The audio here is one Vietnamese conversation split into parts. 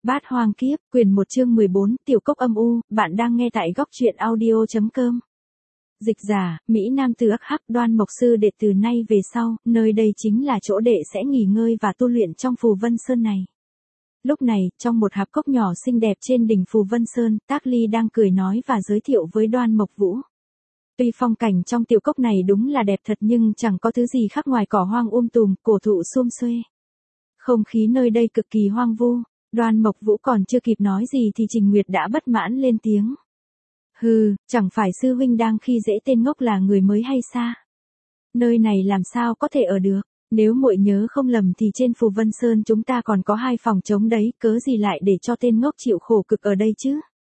Bát Hoang Kiếp, quyển 1 chương 14, Tiểu Cốc Âm U, bạn đang nghe tại góc truyện audio.com. Dịch giả, Mỹ Nam từ Ắc Hắc. Đoan Mộc Sư Đệ. Từ nay về sau, nơi đây chính là chỗ đệ sẽ nghỉ ngơi và tu luyện trong Phù Vân Sơn này. Lúc này, trong một hạp cốc nhỏ xinh đẹp trên đỉnh Phù Vân Sơn, Tác Ly đang cười nói và giới thiệu với Đoan Mộc Vũ. Tuy phong cảnh trong tiểu cốc này đúng là đẹp thật nhưng chẳng có thứ gì khác ngoài cỏ hoang tùm, cổ thụ sum xuê. Không khí nơi đây cực kỳ hoang vu. Đoan Mộc Vũ còn chưa kịp nói gì thì Trình Nguyệt đã bất mãn lên tiếng. Hừ, chẳng phải sư huynh đang khi dễ tên ngốc là người mới hay sao? Nơi này làm sao có thể ở được? Nếu muội nhớ không lầm thì trên Phù Vân Sơn chúng ta còn có 2 phòng trống đấy, cớ gì lại để cho tên ngốc chịu khổ cực ở đây chứ?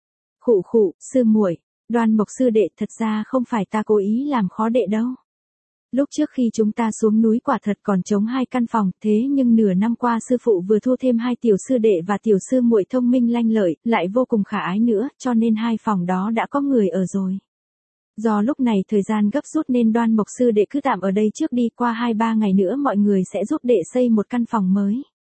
Khụ, sư muội, Đoan Mộc Sư Đệ, thật ra không phải ta cố ý làm khó đệ đâu. Lúc trước khi chúng ta xuống núi quả thật còn trống 2 căn phòng, thế nhưng nửa năm qua sư phụ vừa thu thêm 2 tiểu sư đệ và tiểu sư muội thông minh lanh lợi, lại vô cùng khả ái nữa, cho nên 2 phòng đó đã có người ở rồi. Do lúc này thời gian gấp rút nên Đoan Mộc Sư Đệ cứ tạm ở đây trước đi, qua 2-3 ngày nữa mọi người sẽ giúp đệ xây một căn phòng mới.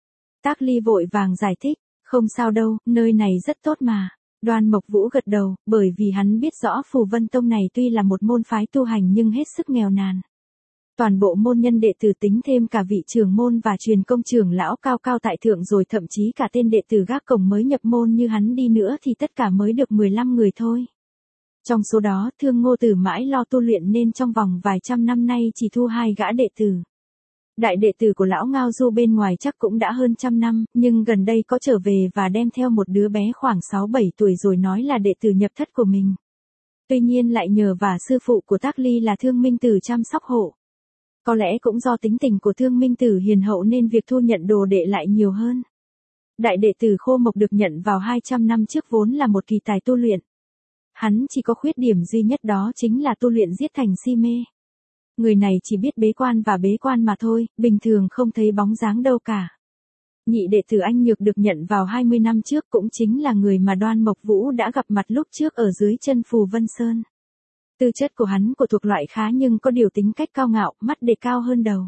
Tác Ly vội vàng giải thích, không sao đâu, nơi này rất tốt mà. Đoan Mộc Vũ gật đầu, bởi vì hắn biết rõ Phù Vân Tông này tuy là một môn phái tu hành nhưng hết sức nghèo nàn. Toàn bộ môn nhân đệ tử tính thêm cả vị trưởng môn và truyền công trưởng lão cao cao tại thượng rồi thậm chí cả tên đệ tử gác cổng mới nhập môn như hắn đi nữa thì tất cả mới được 15 người thôi. Trong số đó Thương Ngô Tử mãi lo tu luyện nên trong vòng vài trăm năm nay chỉ thu 2 gã đệ tử. Đại đệ tử của lão Ngao Du bên ngoài chắc cũng đã hơn trăm năm, nhưng gần đây có trở về và đem theo một đứa bé khoảng 6-7 tuổi rồi nói là đệ tử nhập thất của mình. Tuy nhiên lại nhờ và sư phụ của Tác Ly là Thương Minh Tử chăm sóc hộ. Có lẽ cũng do tính tình của Thương Minh Tử hiền hậu nên việc thu nhận đồ đệ lại nhiều hơn. Đại đệ tử Khô Mộc được nhận vào 200 năm trước vốn là một kỳ tài tu luyện. Hắn chỉ có khuyết điểm duy nhất đó chính là tu luyện giết thành si mê. Người này chỉ biết bế quan mà thôi, bình thường không thấy bóng dáng đâu cả. Nhị đệ tử Anh Nhược được nhận vào 20 năm trước cũng chính là người mà Đoan Mộc Vũ đã gặp mặt lúc trước ở dưới chân Phù Vân Sơn. Tư chất của hắn thuộc loại khá nhưng có điều tính cách cao ngạo, mắt đề cao hơn đầu.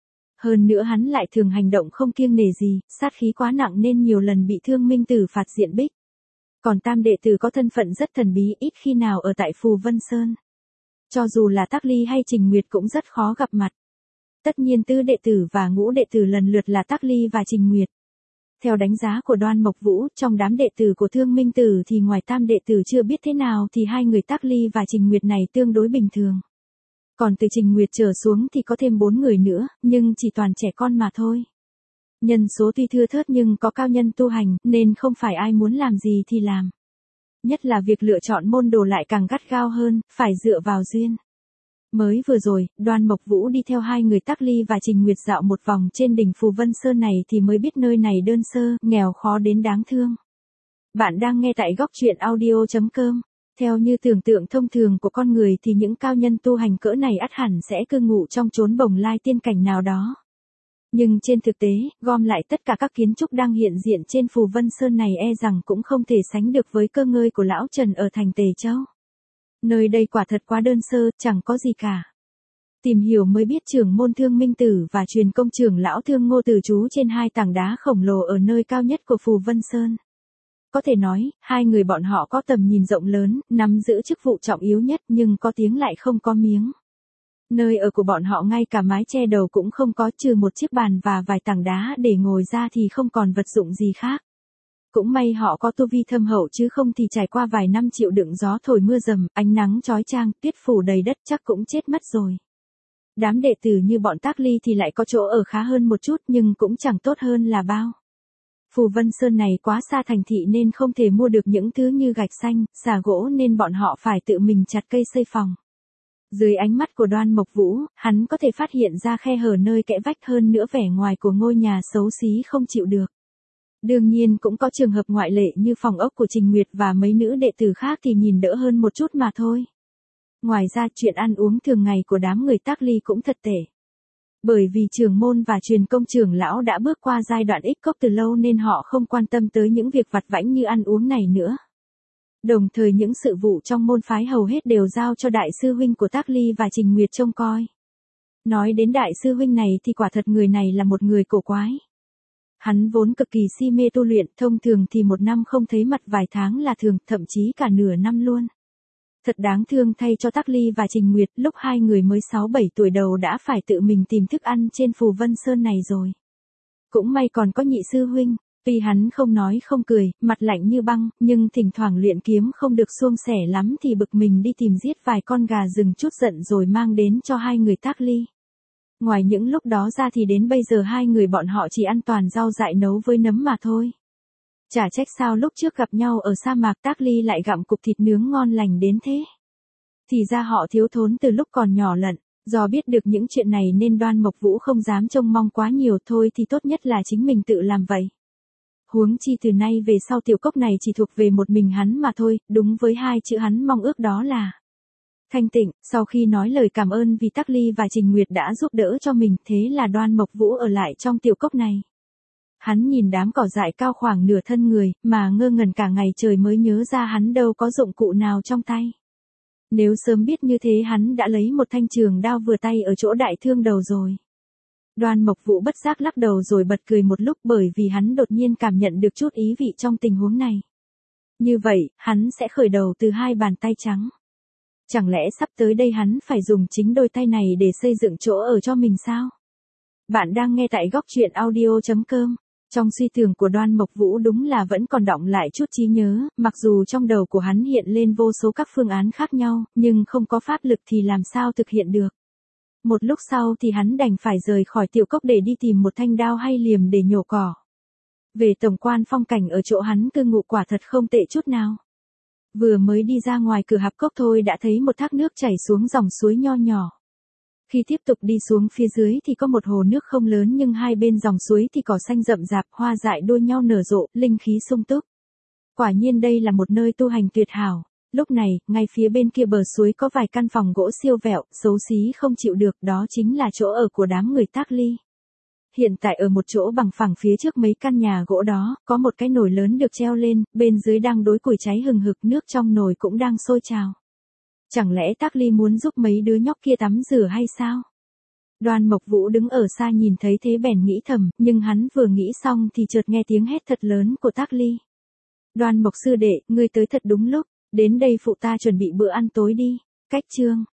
Hơn nữa hắn lại thường hành động không kiêng nể gì, sát khí quá nặng nên nhiều lần bị Thương Minh Tử phạt diện bích. Còn tam đệ tử có thân phận rất thần bí, ít khi nào ở tại Phù Vân Sơn. Cho dù là Tác Ly hay Trình Nguyệt cũng rất khó gặp mặt. Tất nhiên tứ đệ tử và ngũ đệ tử lần lượt là Tác Ly và Trình Nguyệt. Theo đánh giá của Đoan Mộc Vũ, trong đám đệ tử của Thương Minh Tử thì ngoài tam đệ tử chưa biết thế nào thì 2 người Tác Ly và Trình Nguyệt này tương đối bình thường. Còn từ Trình Nguyệt trở xuống thì có thêm 4 người nữa, nhưng chỉ toàn trẻ con mà thôi. Nhân số tuy thưa thớt nhưng có cao nhân tu hành, nên không phải ai muốn làm gì thì làm. Nhất là việc lựa chọn môn đồ lại càng gắt gao hơn, phải dựa vào duyên. Mới vừa rồi, Đoan Mộc Vũ đi theo 2 người Tác Ly và Trình Nguyệt dạo một vòng trên đỉnh Phù Vân Sơn này thì mới biết nơi này đơn sơ, nghèo khó đến đáng thương. Bạn đang nghe tại góc truyện audio.com. Theo như tưởng tượng thông thường của con người thì những cao nhân tu hành cỡ này ắt hẳn sẽ cư ngụ trong chốn bồng lai tiên cảnh nào đó. Nhưng trên thực tế, gom lại tất cả các kiến trúc đang hiện diện trên Phù Vân Sơn này e rằng cũng không thể sánh được với cơ ngơi của lão Trần ở thành Tề Châu. Nơi đây quả thật quá đơn sơ, chẳng có gì cả. Tìm hiểu mới biết trưởng môn Thương Minh Tử và truyền công trưởng lão Thương Ngô Tử trú trên 2 tảng đá khổng lồ ở nơi cao nhất của Phù Vân Sơn. Có thể nói, 2 người bọn họ có tầm nhìn rộng lớn, nắm giữ chức vụ trọng yếu nhất nhưng có tiếng lại không có miếng. Nơi ở của bọn họ ngay cả mái che đầu cũng không có, trừ một chiếc bàn và vài tảng đá để ngồi ra thì không còn vật dụng gì khác. Cũng may họ có tu vi thâm hậu chứ không thì trải qua vài năm chịu đựng gió thổi mưa dầm, ánh nắng chói chang, tuyết phủ đầy đất chắc cũng chết mất rồi. Đám đệ tử như bọn Tác Ly thì lại có chỗ ở khá hơn một chút nhưng cũng chẳng tốt hơn là bao. Phù Vân Sơn này quá xa thành thị nên không thể mua được những thứ như gạch xanh, xà gỗ nên bọn họ phải tự mình chặt cây xây phòng. Dưới ánh mắt của Đoan Mộc Vũ, hắn có thể phát hiện ra khe hở nơi kẽ vách, hơn nữa vẻ ngoài của ngôi nhà xấu xí không chịu được. Đương nhiên cũng có trường hợp ngoại lệ như phòng ốc của Trình Nguyệt và mấy nữ đệ tử khác thì nhìn đỡ hơn một chút mà thôi. Ngoài ra chuyện ăn uống thường ngày của đám người Tác Ly cũng thật tệ. Bởi vì trưởng môn và truyền công trưởng lão đã bước qua giai đoạn ích cốc từ lâu nên họ không quan tâm tới những việc vặt vãnh như ăn uống này nữa. Đồng thời những sự vụ trong môn phái hầu hết đều giao cho đại sư huynh của Tác Ly và Trình Nguyệt trông coi. Nói đến đại sư huynh này thì quả thật người này là một người cổ quái. Hắn vốn cực kỳ si mê tu luyện, thông thường thì một năm không thấy mặt vài tháng là thường, thậm chí cả nửa năm luôn. Thật đáng thương thay cho Tắc Ly và Trình Nguyệt, lúc hai người mới 6-7 tuổi đầu đã phải tự mình tìm thức ăn trên Phù Vân Sơn này rồi. Cũng may còn có nhị sư huynh, tuy hắn không nói không cười, mặt lạnh như băng, nhưng thỉnh thoảng luyện kiếm không được suôn sẻ lắm thì bực mình đi tìm giết vài con gà rừng chút giận rồi mang đến cho hai người Tắc Ly. Ngoài những lúc đó ra thì đến bây giờ hai người bọn họ chỉ ăn toàn rau dại nấu với nấm mà thôi. Chả trách sao lúc trước gặp nhau ở sa mạc Tắc Ly lại gặm cục thịt nướng ngon lành đến thế. Thì ra họ thiếu thốn từ lúc còn nhỏ lận, do biết được những chuyện này nên Đoan Mộc Vũ không dám trông mong quá nhiều, thôi thì tốt nhất là chính mình tự làm vậy. Huống chi từ nay về sau tiểu cốc này chỉ thuộc về một mình hắn mà thôi, đúng với hai chữ hắn mong ước đó là thanh tịnh. Sau khi nói lời cảm ơn vì Tắc Ly và Trình Nguyệt đã giúp đỡ cho mình, thế là Đoan Mộc Vũ ở lại trong tiểu cốc này. Hắn nhìn đám cỏ dại cao khoảng nửa thân người, mà ngơ ngẩn cả ngày trời mới nhớ ra hắn đâu có dụng cụ nào trong tay. Nếu sớm biết như thế hắn đã lấy một thanh trường đao vừa tay ở chỗ đại thương đầu rồi. Đoan Mộc Vũ bất giác lắc đầu rồi bật cười một lúc, bởi vì hắn đột nhiên cảm nhận được chút ý vị trong tình huống này. Như vậy, hắn sẽ khởi đầu từ hai bàn tay trắng. Chẳng lẽ sắp tới đây hắn phải dùng chính đôi tay này để xây dựng chỗ ở cho mình sao? Bạn đang nghe tại góc truyện audio.com. Trong suy tưởng của Đoan Mộc Vũ đúng là vẫn còn đọng lại chút trí nhớ, mặc dù trong đầu của hắn hiện lên vô số các phương án khác nhau, nhưng không có pháp lực thì làm sao thực hiện được. Một lúc sau thì hắn đành phải rời khỏi tiểu cốc để đi tìm một thanh đao hay liềm để nhổ cỏ. Về tổng quan phong cảnh ở chỗ hắn cư ngụ quả thật không tệ chút nào. Vừa mới đi ra ngoài cửa hạp cốc thôi đã thấy một thác nước chảy xuống dòng suối nho nhỏ. Khi tiếp tục đi xuống phía dưới thì có một hồ nước không lớn, nhưng hai bên dòng suối thì cỏ xanh rậm rạp, hoa dại đua nhau nở rộ, linh khí sung túc. Quả nhiên đây là một nơi tu hành tuyệt hảo. Lúc này, ngay phía bên kia bờ suối có vài căn phòng gỗ siêu vẹo, xấu xí không chịu được, đó chính là chỗ ở của đám người Tắc Ly. Hiện tại ở một chỗ bằng phẳng phía trước mấy căn nhà gỗ đó, có một cái nồi lớn được treo lên, bên dưới đang đối củi cháy hừng hực, nước trong nồi cũng đang sôi trào. Chẳng lẽ Tắc Ly muốn giúp mấy đứa nhóc kia tắm rửa hay sao? Đoan Mộc Vũ đứng ở xa nhìn thấy thế bèn nghĩ thầm, nhưng hắn vừa nghĩ xong thì chợt nghe tiếng hét thật lớn của Tắc Ly. Đoan Mộc sư đệ, ngươi tới thật đúng lúc, đến đây phụ ta chuẩn bị bữa ăn tối đi. Cách chương